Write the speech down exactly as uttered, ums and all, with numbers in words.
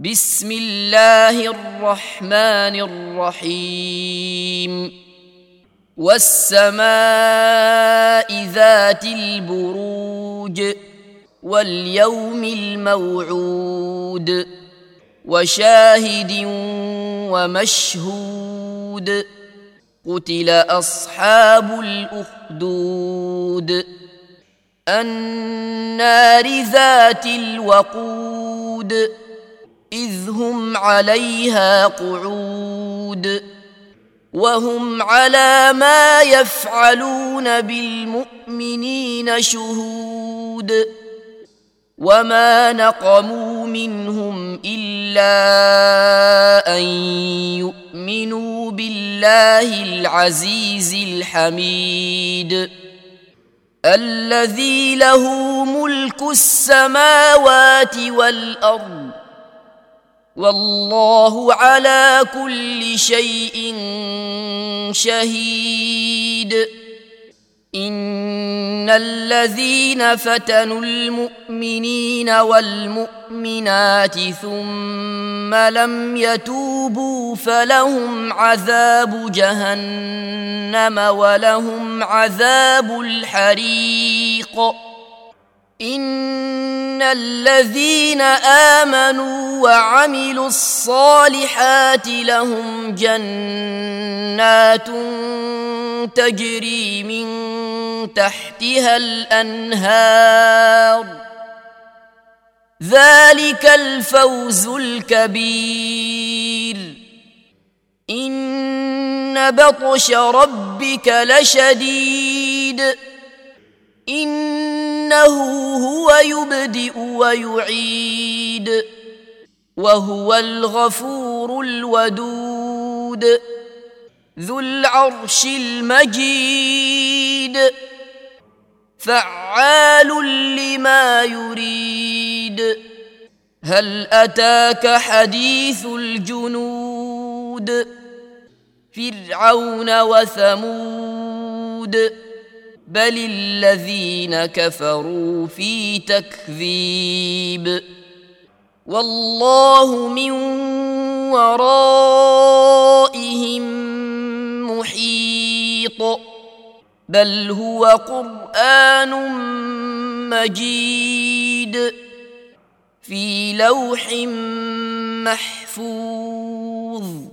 بسم الله الرحمن الرحيم والسماء ذات البروج واليوم الموعود وشاهد ومشهود قتل أصحاب الأخدود النار ذات الوقود إذ هم عليها قعود وهم على ما يفعلون بالمؤمنين شهود وما نقموا منهم إلا أن يؤمنوا بالله العزيز الحميد الذي له ملك السماوات والأرض والله على كل شيء شهيد إن الذين فتنوا المؤمنين والمؤمنات ثم لم يتوبوا فلهم عذاب جهنم ولهم عذاب الحريق إن الذين آمنوا وعملوا الصالحات لهم جنات تجري من تحتها الأنهار ذلك الفوز الكبير إن بطش ربك لشديد إنه هو يبدئ ويعيد وهو الغفور الودود ذو العرش المجيد فعال لما يريد هل أتاك حديث الجنود فرعون وثمود بل الذين كفروا في تكذيب والله من ورائهم محيط بل هو قرآن مجيد في لوح محفوظ